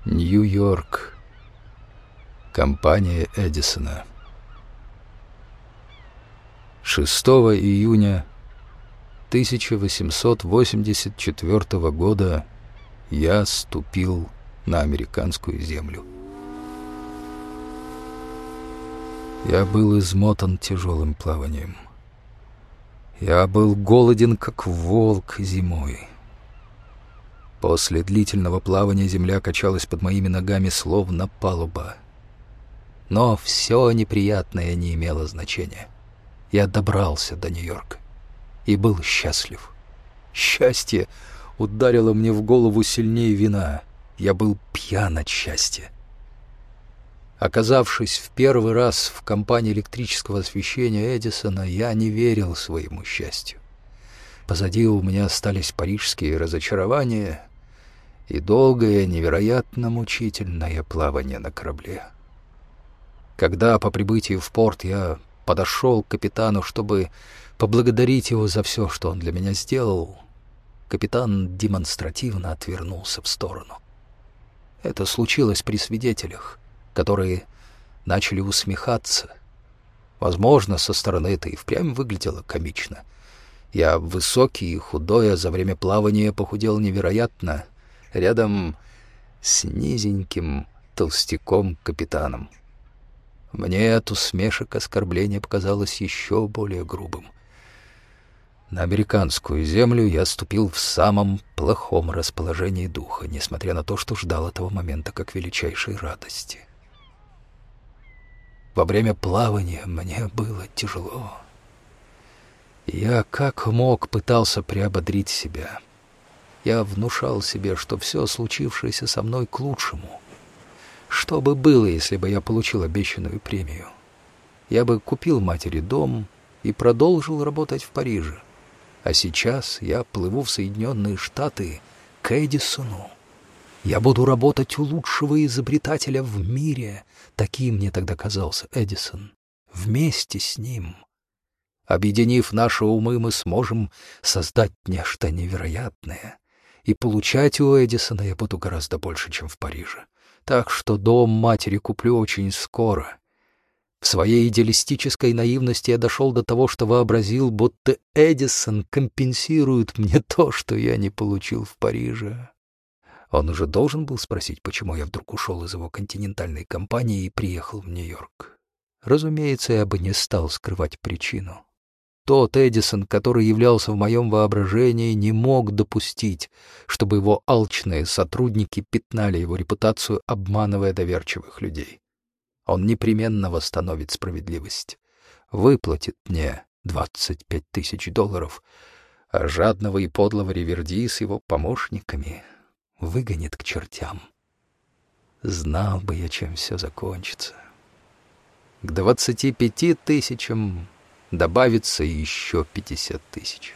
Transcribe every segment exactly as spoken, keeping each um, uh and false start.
Нью-Йорк. Компания Эдисона. шестого июня тысяча восемьсот восемьдесят четвёртого года я ступил на американскую землю. Я был измотан тяжелым плаванием. Я был голоден, как волк зимой. После длительного плавания земля качалась под моими ногами, словно палуба. Но все неприятное не имело значения. Я добрался до Нью-Йорка и был счастлив. Счастье ударило мне в голову сильнее вина. Я был пьян от счастья. Оказавшись в первый раз в компании электрического освещения Эдисона, я не верил своему счастью. Позади у меня остались парижские разочарования и долгое, невероятно мучительное плавание на корабле. Когда по прибытии в порт я подошел к капитану, чтобы поблагодарить его за все, что он для меня сделал, капитан демонстративно отвернулся в сторону. Это случилось при свидетелях, которые начали усмехаться. Возможно, со стороны это и впрямь выглядело комично. Я высокий и худой, а за время плавания похудел невероятно, рядом с низеньким толстяком-капитаном. Мне от усмешек оскорбление показалось еще более грубым. На американскую землю я ступил в самом плохом расположении духа, несмотря на то, что ждал этого момента как величайшей радости. Во время плавания мне было тяжело. Я как мог пытался приободрить себя. Я внушал себе, что все случившееся со мной к лучшему. Что бы было, если бы я получил обещанную премию? Я бы купил матери дом и продолжил работать в Париже. А сейчас я плыву в Соединенные Штаты к Эдисону. Я буду работать у лучшего изобретателя в мире. Таким мне тогда казался Эдисон. Вместе с ним. Объединив наши умы, мы сможем создать нечто невероятное. И получать у Эдисона я буду гораздо больше, чем в Париже. Так что дом матери куплю очень скоро. В своей идеалистической наивности я дошел до того, что вообразил, будто Эдисон компенсирует мне то, что я не получил в Париже. Он уже должен был спросить, почему я вдруг ушел из его континентальной компании и приехал в Нью-Йорк. Разумеется, я бы не стал скрывать причину. Тот Эдисон, который являлся в моем воображении, не мог допустить, чтобы его алчные сотрудники пятнали его репутацию, обманывая доверчивых людей. Он непременно восстановит справедливость, выплатит мне двадцать пять тысяч долларов, а жадного и подлого Риверди с его помощниками выгонит к чертям. Знал бы я, чем все закончится. К двадцати пяти тысячам добавится еще пятьдесят тысяч.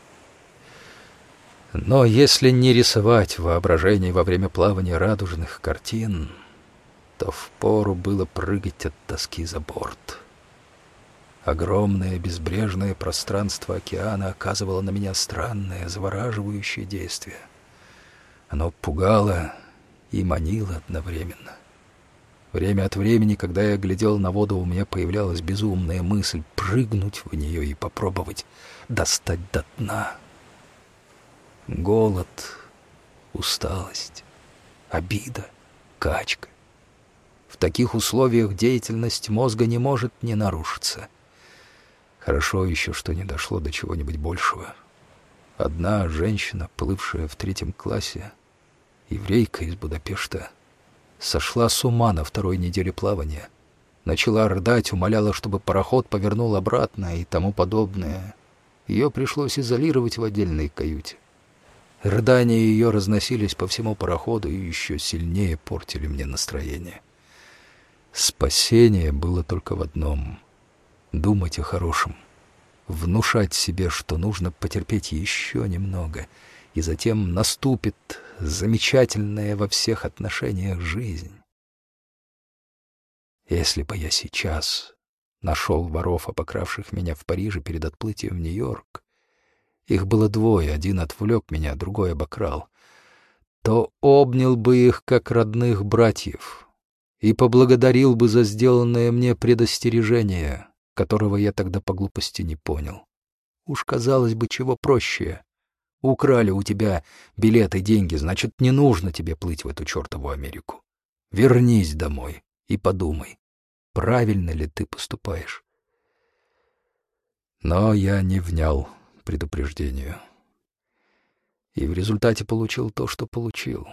Но если не рисовать в воображении во время плавания радужных картин, то впору было прыгать от тоски за борт. Огромное безбрежное пространство океана оказывало на меня странное, завораживающее действие. Оно пугало и манило одновременно. Время от времени, когда я глядел на воду, у меня появлялась безумная мысль прыгнуть в нее и попробовать достать до дна. Голод, усталость, обида, качка. В таких условиях деятельность мозга не может не нарушиться. Хорошо еще, что не дошло до чего-нибудь большего. Одна женщина, плывшая в третьем классе, еврейка из Будапешта, сошла с ума на второй неделе плавания. Начала рыдать, умоляла, чтобы пароход повернул обратно и тому подобное. Ее пришлось изолировать в отдельной каюте. Рыдания ее разносились по всему пароходу и еще сильнее портили мне настроение. Спасение было только в одном — думать о хорошем, внушать себе, что нужно потерпеть еще немного, и затем наступит замечательная во всех отношениях жизнь. Если бы я сейчас нашел воров, обокравших меня в Париже перед отплытием в Нью-Йорк, их было двое, один отвлек меня, другой обокрал, то обнял бы их как родных братьев и поблагодарил бы за сделанное мне предостережение, которого я тогда по глупости не понял. Уж, казалось бы, чего проще. Украли у тебя билеты и деньги, значит, не нужно тебе плыть в эту чертову Америку. Вернись домой и подумай, правильно ли ты поступаешь. Но я не внял предупреждению. И в результате получил то, что получил.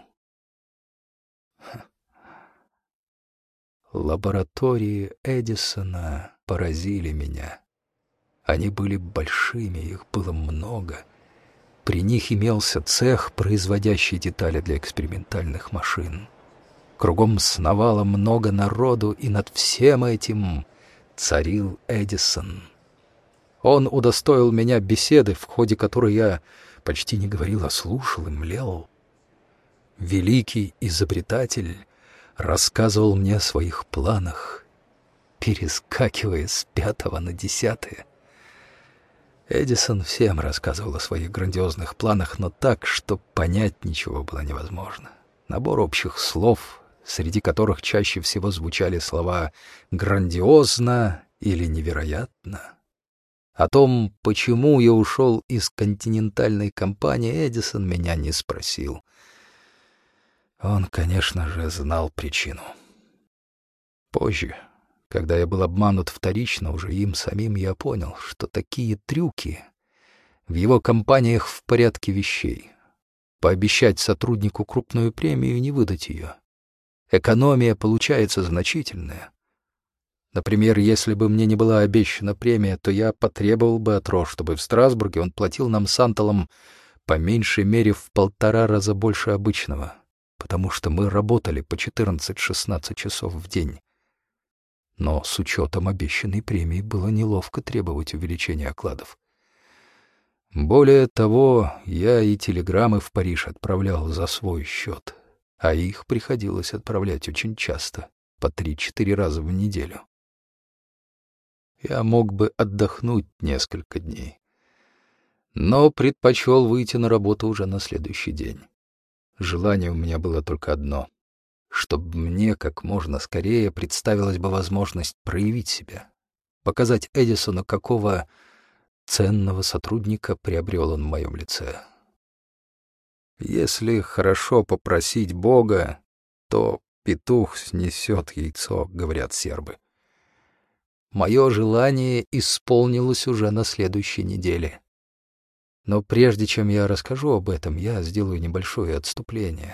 Лаборатории Эдисона поразили меня. Они были большими, их было много. При них имелся цех, производящий детали для экспериментальных машин. Кругом сновало много народу, и над всем этим царил Эдисон. Он удостоил меня беседы, в ходе которой я почти не говорил, а слушал и млел. Великий изобретатель рассказывал мне о своих планах, перескакивая с пятого на десятое. Эдисон всем рассказывал о своих грандиозных планах, но так, что понять ничего было невозможно. Набор общих слов, среди которых чаще всего звучали слова «грандиозно» или «невероятно». О том, почему я ушел из континентальной компании, Эдисон меня не спросил. Он, конечно же, знал причину. Позже, когда я был обманут вторично уже им самим, я понял, что такие трюки в его компаниях в порядке вещей. Пообещать сотруднику крупную премию и не выдать ее. Экономия получается значительная. Например, если бы мне не была обещана премия, то я потребовал бы от Ро, чтобы в Страсбурге он платил нам с Анталом по меньшей мере в полтора раза больше обычного, потому что мы работали по четырнадцать-шестнадцать часов в день. Но с учетом обещанной премии было неловко требовать увеличения окладов. Более того, я и телеграммы в Париж отправлял за свой счет, а их приходилось отправлять очень часто, по три-четыре раза в неделю. Я мог бы отдохнуть несколько дней, но предпочел выйти на работу уже на следующий день. Желание у меня было только одно — чтобы мне как можно скорее представилась бы возможность проявить себя, показать Эдисону, какого ценного сотрудника приобрел он в моем лице. Если хорошо попросить Бога, то петух снесет яйцо, говорят сербы. Мое желание исполнилось уже на следующей неделе. Но прежде чем я расскажу об этом, я сделаю небольшое отступление.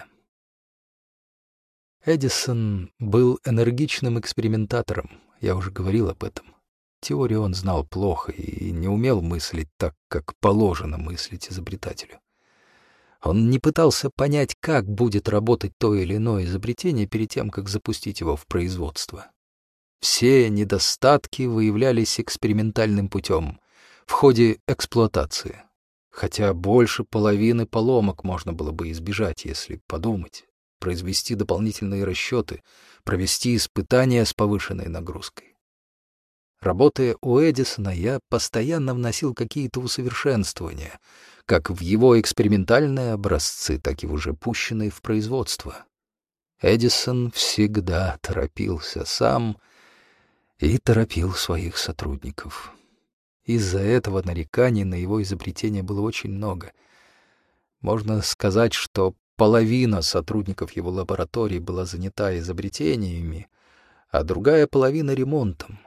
Эдисон был энергичным экспериментатором, я уже говорил об этом. Теорию он знал плохо и не умел мыслить так, как положено мыслить изобретателю. Он не пытался понять, как будет работать то или иное изобретение перед тем, как запустить его в производство. Все недостатки выявлялись экспериментальным путем, в ходе эксплуатации, хотя больше половины поломок можно было бы избежать, если подумать, произвести дополнительные расчеты, провести испытания с повышенной нагрузкой. Работая у Эдисона, я постоянно вносил какие-то усовершенствования, как в его экспериментальные образцы, так и в уже пущенные в производство. Эдисон всегда торопился сам и торопил своих сотрудников. Из-за этого нареканий на его изобретение было очень много. Можно сказать, что половина сотрудников его лаборатории была занята изобретениями, а другая половина — ремонтом.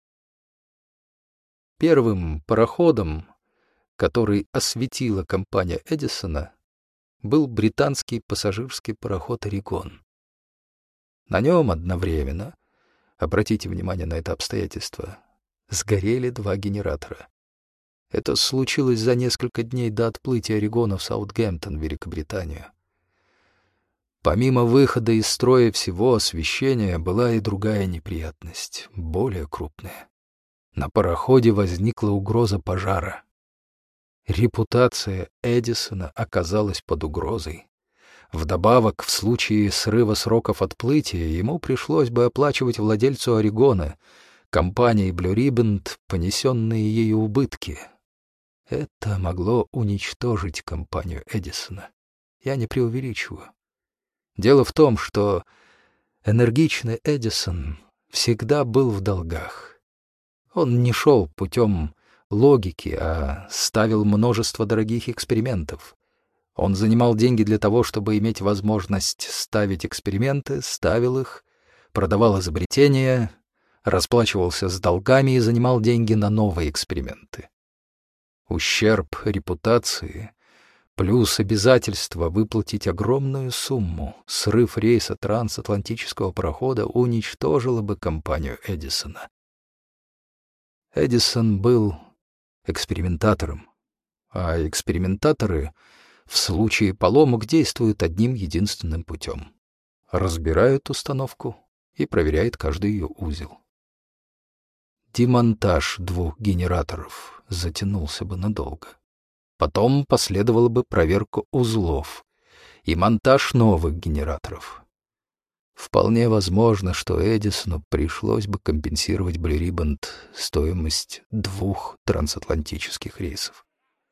Первым пароходом, который осветила компания Эдисона, был британский пассажирский пароход «Орегон». На нем одновременно, обратите внимание на это обстоятельство, сгорели два генератора. Это случилось за несколько дней до отплытия «Орегона» в Саутгемптон, Великобританию. Помимо выхода из строя всего освещения была и другая неприятность, более крупная. На пароходе возникла угроза пожара. Репутация Эдисона оказалась под угрозой. Вдобавок, в случае срыва сроков отплытия ему пришлось бы оплачивать владельцу «Орегона», компании Blue Riband, понесенные ею убытки. Это могло уничтожить компанию Эдисона. Я не преувеличиваю. Дело в том, что энергичный Эдисон всегда был в долгах. Он не шел путем логики, а ставил множество дорогих экспериментов. Он занимал деньги для того, чтобы иметь возможность ставить эксперименты, ставил их, продавал изобретения, расплачивался с долгами и занимал деньги на новые эксперименты. Ущерб репутации плюс обязательство выплатить огромную сумму, срыв рейса трансатлантического парохода уничтожило бы компанию Эдисона. Эдисон был экспериментатором, а экспериментаторы в случае поломок действуют одним единственным путем. Разбирают установку и проверяют каждый ее узел. Демонтаж двух генераторов затянулся бы надолго. Потом последовала бы проверка узлов и монтаж новых генераторов. Вполне возможно, что Эдисону пришлось бы компенсировать Blue Ribbon стоимость двух трансатлантических рейсов.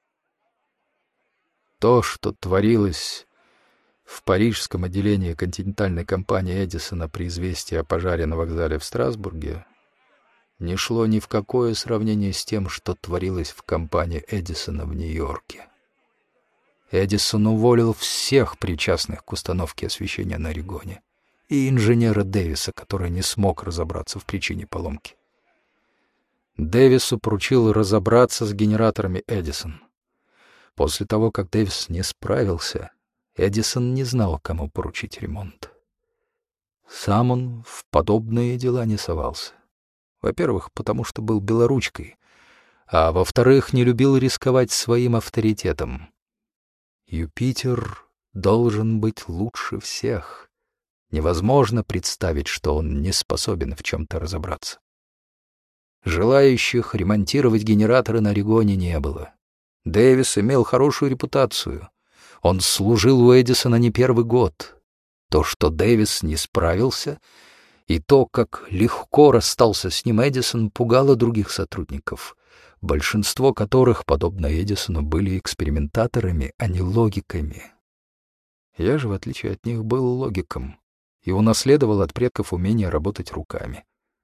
То, что творилось в парижском отделении континентальной компании Эдисона при известии о пожаре на вокзале в Страсбурге, не шло ни в какое сравнение с тем, что творилось в компании Эдисона в Нью-Йорке. Эдисон уволил всех причастных к установке освещения на Орегоне и инженера Дэвиса, который не смог разобраться в причине поломки. Дэвису поручил разобраться с генераторами Эдисон. После того, как Дэвис не справился, Эдисон не знал, кому поручить ремонт. Сам он в подобные дела не совался. Во-первых, потому что был белоручкой, а во-вторых, не любил рисковать своим авторитетом. Юпитер должен быть лучше всех. Невозможно представить, что он не способен в чем-то разобраться. Желающих ремонтировать генераторы на Орегоне не было. Дэвис имел хорошую репутацию. Он служил у Эдисона не первый год. То, что Дэвис не справился, и то, как легко расстался с ним Эдисон, пугало других сотрудников, большинство которых, подобно Эдисону, были экспериментаторами, а не логиками. Я же, в отличие от них, был логиком и унаследовал от предков умение работать руками.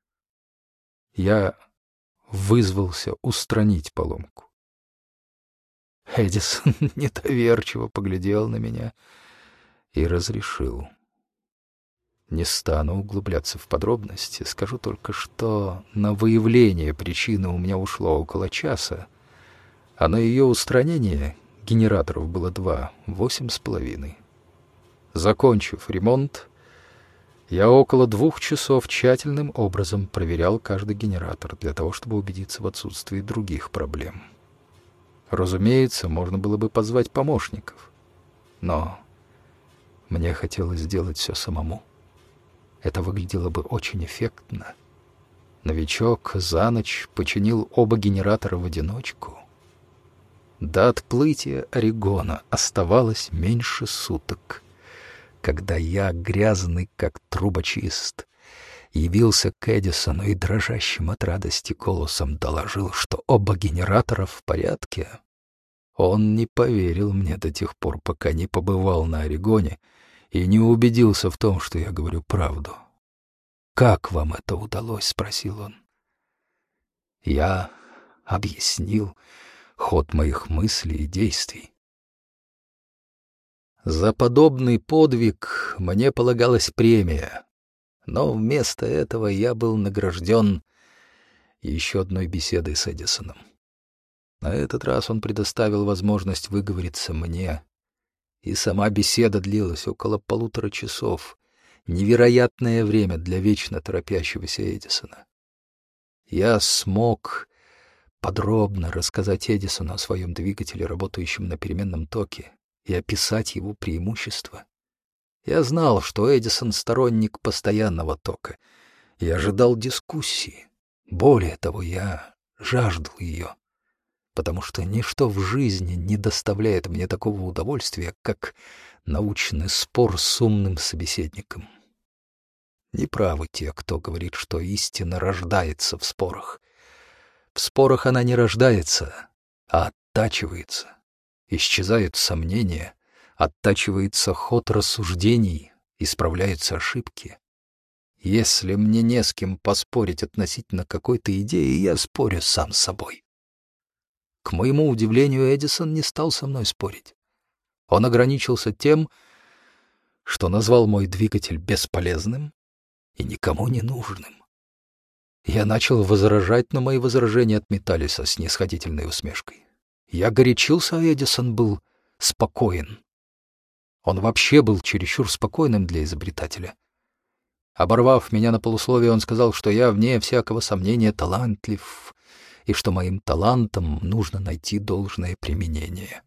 Я вызвался устранить поломку. Эдисон недоверчиво поглядел на меня и разрешил. Не стану углубляться в подробности, скажу только, что на выявление причины у меня ушло около часа, а на ее устранение генераторов было два, восемь с половиной. Закончив ремонт, я около двух часов тщательным образом проверял каждый генератор для того, чтобы убедиться в отсутствии других проблем. Разумеется, можно было бы позвать помощников, но мне хотелось сделать все самому. Это выглядело бы очень эффектно. Новичок за ночь починил оба генератора в одиночку. До отплытия Орегона оставалось меньше суток, когда я, грязный как трубочист, явился к Эдисону и дрожащим от радости голосом доложил, что оба генератора в порядке. Он не поверил мне до тех пор, пока не побывал на Орегоне и не убедился в том, что я говорю правду. «Как вам это удалось?» — спросил он. Я объяснил ход моих мыслей и действий. За подобный подвиг мне полагалась премия, но вместо этого я был награжден еще одной беседой с Эдисоном. На этот раз он предоставил возможность выговориться мне, и сама беседа длилась около полутора часов, невероятное время для вечно торопящегося Эдисона. Я смог подробно рассказать Эдисону о своем двигателе, работающем на переменном токе, и описать его преимущества. Я знал, что Эдисон — сторонник постоянного тока, и ожидал дискуссии. Более того, я жаждал ее, потому что ничто в жизни не доставляет мне такого удовольствия, как научный спор с умным собеседником. Неправы те, кто говорит, что истина рождается в спорах. В спорах она не рождается, а оттачивается. Исчезают сомнения, оттачивается ход рассуждений, исправляются ошибки. Если мне не с кем поспорить относительно какой-то идеи, я спорю сам с собой. К моему удивлению, Эдисон не стал со мной спорить. Он ограничился тем, что назвал мой двигатель бесполезным и никому не нужным. Я начал возражать, но мои возражения отметались со снисходительной усмешкой. Я горячился, а Эдисон был спокоен. Он вообще был чересчур спокойным для изобретателя. Оборвав меня на полусловие, он сказал, что я, вне всякого сомнения, талантлив, и что моим талантам нужно найти должное применение.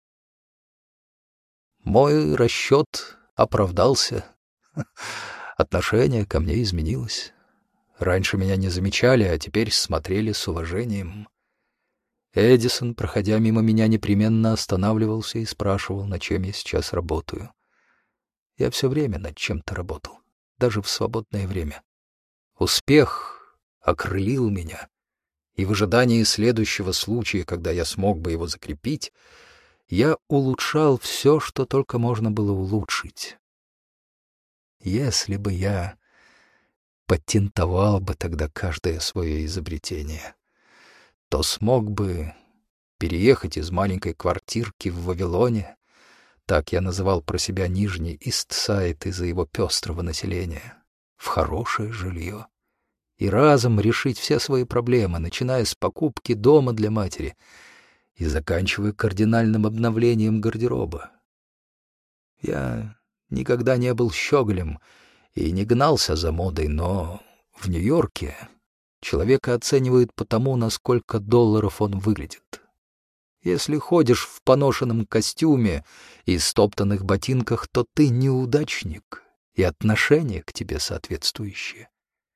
Мой расчет оправдался. Отношение ко мне изменилось. Раньше меня не замечали, а теперь смотрели с уважением. Эдисон, проходя мимо меня, непременно останавливался и спрашивал, над чем я сейчас работаю. Я все время над чем-то работал, даже в свободное время. Успех окрылил меня, и в ожидании следующего случая, когда я смог бы его закрепить, я улучшал все, что только можно было улучшить. Если бы я патентовал бы тогда каждое свое изобретение, то смог бы переехать из маленькой квартирки в Вавилоне, так я называл про себя Нижний Ист-Сайд из-за его пестрого населения, в хорошее жилье, и разом решить все свои проблемы, начиная с покупки дома для матери и заканчивая кардинальным обновлением гардероба. Я никогда не был щеголем и не гнался за модой, но в Нью-Йорке человека оценивают по тому, на сколько долларов он выглядит. Если ходишь в поношенном костюме и стоптанных ботинках, то ты неудачник, и отношение к тебе соответствующее.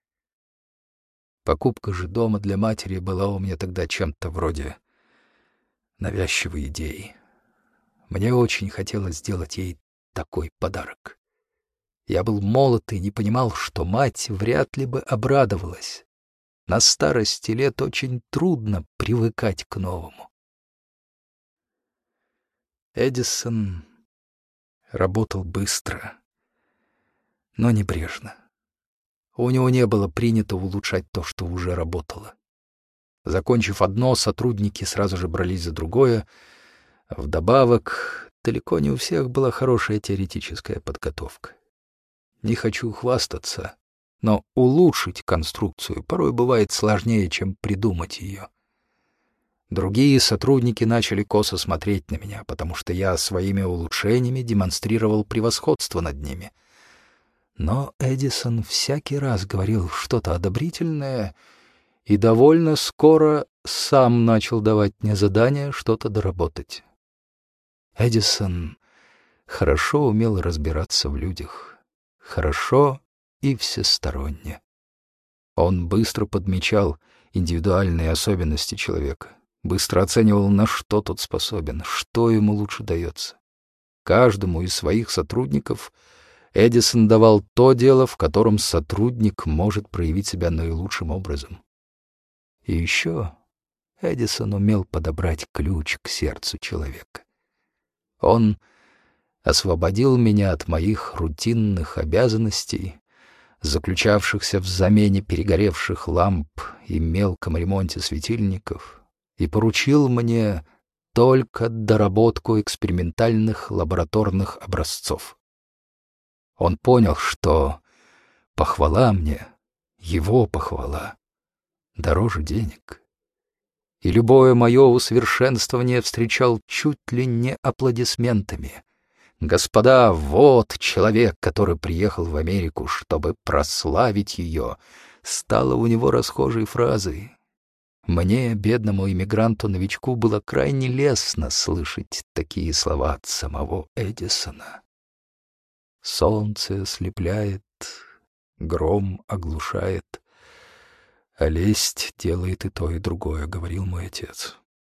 Покупка же дома для матери была у меня тогда чем-то вроде навязчивой идеи. Мне очень хотелось сделать ей такой подарок. Я был молод и не понимал, что мать вряд ли бы обрадовалась. На старости лет очень трудно привыкать к новому. Эдисон работал быстро, но небрежно. У него не было принято улучшать то, что уже работало. Закончив одно, сотрудники сразу же брались за другое. Вдобавок, далеко не у всех была хорошая теоретическая подготовка. Не хочу хвастаться, но улучшить конструкцию порой бывает сложнее, чем придумать ее. Другие сотрудники начали косо смотреть на меня, потому что я своими улучшениями демонстрировал превосходство над ними. Но Эдисон всякий раз говорил что-то одобрительное и довольно скоро сам начал давать мне задание что-то доработать. Эдисон хорошо умел разбираться в людях, хорошо и всесторонне. Он быстро подмечал индивидуальные особенности человека, быстро оценивал, на что тот способен, что ему лучше дается. Каждому из своих сотрудников Эдисон давал то дело, в котором сотрудник может проявить себя наилучшим образом. И еще Эдисон умел подобрать ключ к сердцу человека. Он освободил меня от моих рутинных обязанностей, заключавшихся в замене перегоревших ламп и мелком ремонте светильников, и поручил мне только доработку экспериментальных лабораторных образцов. Он понял, что похвала мне, его похвала, дороже денег, и любое мое усовершенствование встречал чуть ли не аплодисментами. «Господа, вот человек, который приехал в Америку, чтобы прославить ее», стало у него расхожей фразой. Мне, бедному иммигранту-новичку, было крайне лестно слышать такие слова от самого Эдисона. «Солнце ослепляет, гром оглушает, а лесть делает и то, и другое», — говорил мой отец.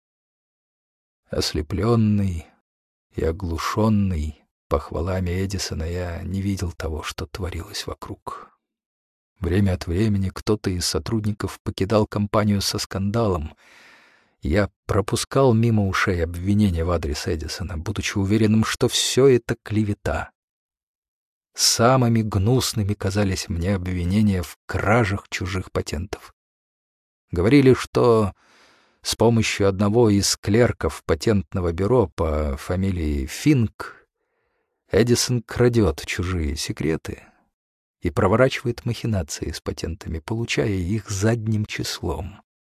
Ослепленный и оглушенный похвалами Эдисона, я не видел того, что творилось вокруг. Время от времени кто-то из сотрудников покидал компанию со скандалом. Я пропускал мимо ушей обвинения в адрес Эдисона, будучи уверенным, что все это клевета. Самыми гнусными казались мне обвинения в кражах чужих патентов. Говорили, что с помощью одного из клерков патентного бюро по фамилии Финк Эдисон крадет чужие секреты и проворачивает махинации с патентами, получая их задним числом.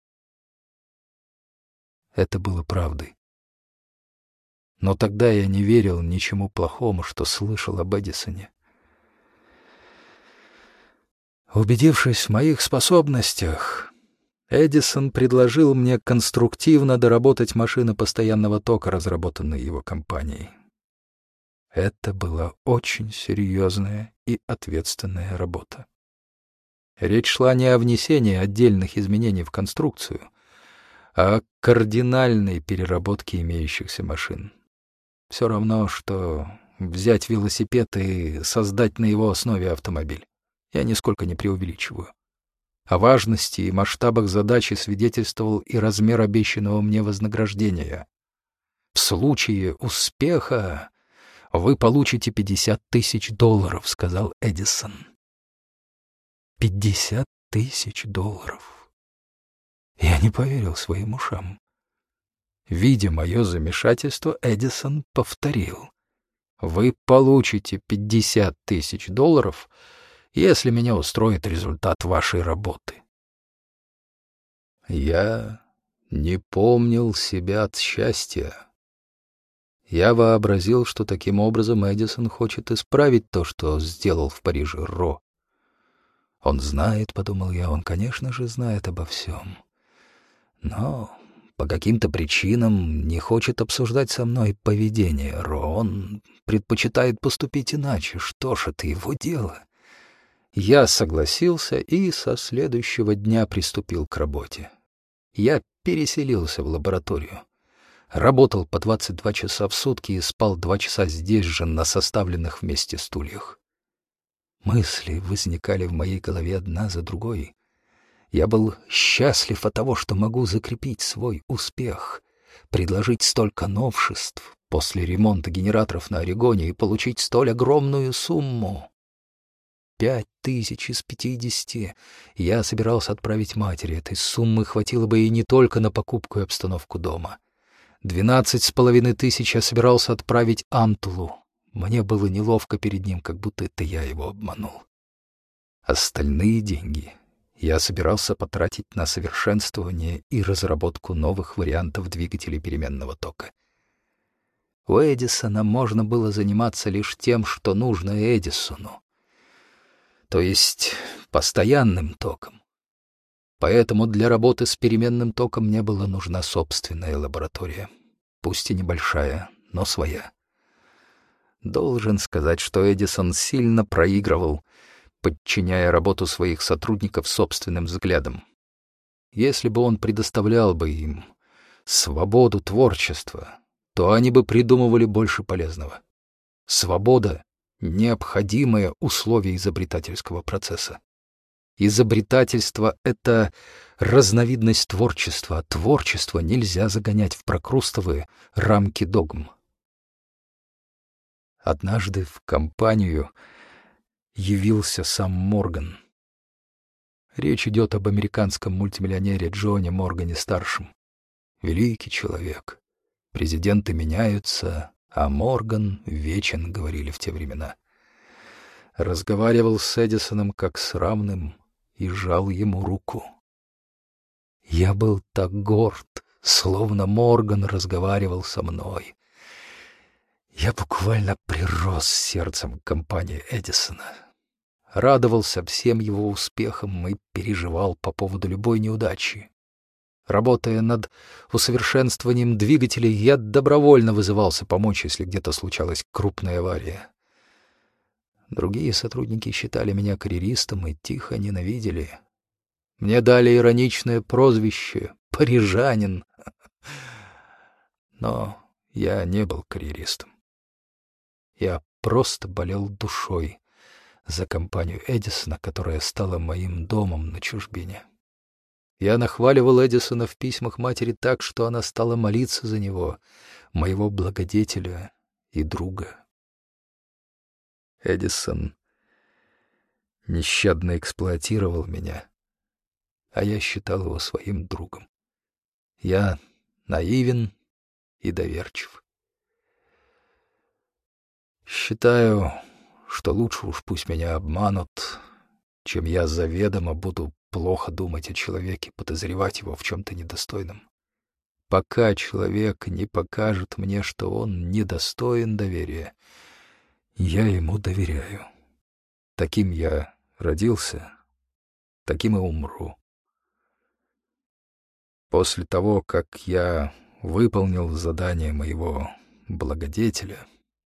Это было правдой. Но тогда я не верил ничему плохому, что слышал об Эдисоне. Убедившись в моих способностях, Эдисон предложил мне конструктивно доработать машины постоянного тока, разработанные его компанией. Это была очень серьезная и ответственная работа. Речь шла не о внесении отдельных изменений в конструкцию, а о кардинальной переработке имеющихся машин. Все равно, что взять велосипед и создать на его основе автомобиль. Я нисколько не преувеличиваю. О важности и масштабах задачи свидетельствовал и размер обещанного мне вознаграждения. В случае успеха вы получите пятьдесят тысяч долларов, сказал Эдисон. Пятьдесят тысяч долларов. Я не поверил своим ушам. Видя мое замешательство, Эдисон повторил: вы получите пятьдесят тысяч долларов, если меня устроит результат вашей работы. Я не помнил себя от счастья. Я вообразил, что таким образом Эдисон хочет исправить то, что сделал в Париже Ро. Он знает, — подумал я, — он, конечно же, знает обо всем. Но по каким-то причинам не хочет обсуждать со мной поведение Ро. Он предпочитает поступить иначе. Что ж, это его дело. Я согласился и со следующего дня приступил к работе. Я переселился в лабораторию. Работал по двадцать два часа в сутки и спал два часа здесь же, на составленных вместе стульях. Мысли возникали в моей голове одна за другой. Я был счастлив от того, что могу закрепить свой успех, предложить столько новшеств после ремонта генераторов на Орегоне и получить столь огромную сумму. Пять тысяч из пятидесяти я собирался отправить матери. Этой суммы хватило бы и не только на покупку и обстановку дома. Двенадцать с половиной тысяч я собирался отправить Антулу. Мне было неловко перед ним, как будто это я его обманул. Остальные деньги я собирался потратить на совершенствование и разработку новых вариантов двигателей переменного тока. У Эдисона можно было заниматься лишь тем, что нужно Эдисону, то есть постоянным током. Поэтому для работы с переменным током мне была нужна собственная лаборатория, пусть и небольшая, но своя. Должен сказать, что Эдисон сильно проигрывал, подчиняя работу своих сотрудников собственным взглядам. Если бы он предоставлял бы им свободу творчества, то они бы придумывали больше полезного. Свобода — необходимое условие изобретательского процесса. Изобретательство — это разновидность творчества, а творчество нельзя загонять в прокрустовые рамки догм. Однажды в компанию явился сам Морган. Речь идет об американском мультимиллионере Джоне Моргане-старшем. Великий человек. Президенты меняются, а Морган вечен, говорили в те времена. Разговаривал с Эдисоном как с равным и жал ему руку. Я был так горд, словно Морган разговаривал со мной. Я буквально прирос сердцем к компании Эдисона. Радовался всем его успехам и переживал по поводу любой неудачи. Работая над усовершенствованием двигателей, я добровольно вызывался помочь, если где-то случалась крупная авария. Другие сотрудники считали меня карьеристом и тихо ненавидели. Мне дали ироничное прозвище «Парижанин». Но я не был карьеристом. Я просто болел душой за компанию Эдисона, которая стала моим домом на чужбине. Я нахваливал Эдисона в письмах матери так, что она стала молиться за него, моего благодетеля и друга. Эдисон нещадно эксплуатировал меня, а я считал его своим другом. Я наивен и доверчив. Считаю, что лучше уж пусть меня обманут, чем я заведомо буду плохо думать о человеке, подозревать его в чем-то недостойном. Пока человек не покажет мне, что он недостоин доверия, я ему доверяю. Таким я родился, таким и умру. После того, как я выполнил задание моего благодетеля...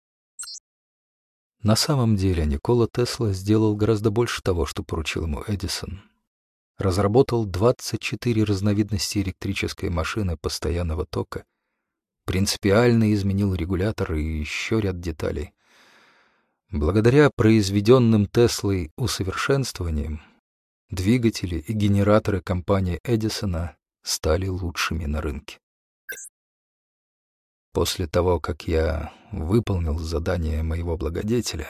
На самом деле Никола Тесла сделал гораздо больше того, что поручил ему Эдисон. Разработал двадцать четыре разновидности электрической машины постоянного тока, принципиально изменил регулятор и еще ряд деталей. Благодаря произведенным Теслой усовершенствованиям, двигатели и генераторы компании Эдисона стали лучшими на рынке. После того, как я выполнил задание моего благодетеля,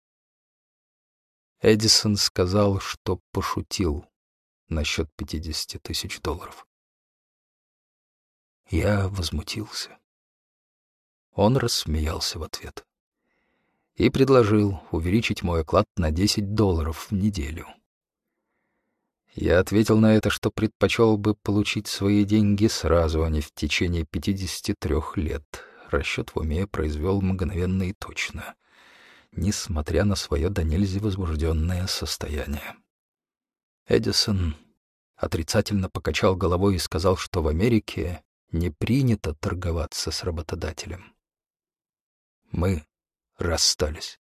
Эдисон сказал, что пошутил насчет пятидесяти тысяч долларов. Я возмутился. Он рассмеялся в ответ и предложил увеличить мой оклад на десять долларов в неделю. Я ответил на это, что предпочел бы получить свои деньги сразу, а не в течение пятидесяти трёх лет. Расчет в уме произвел мгновенно и точно, несмотря на свое донельзя возбужденное состояние. Эдисон отрицательно покачал головой и сказал, что в Америке не принято торговаться с работодателем. Мы расстались.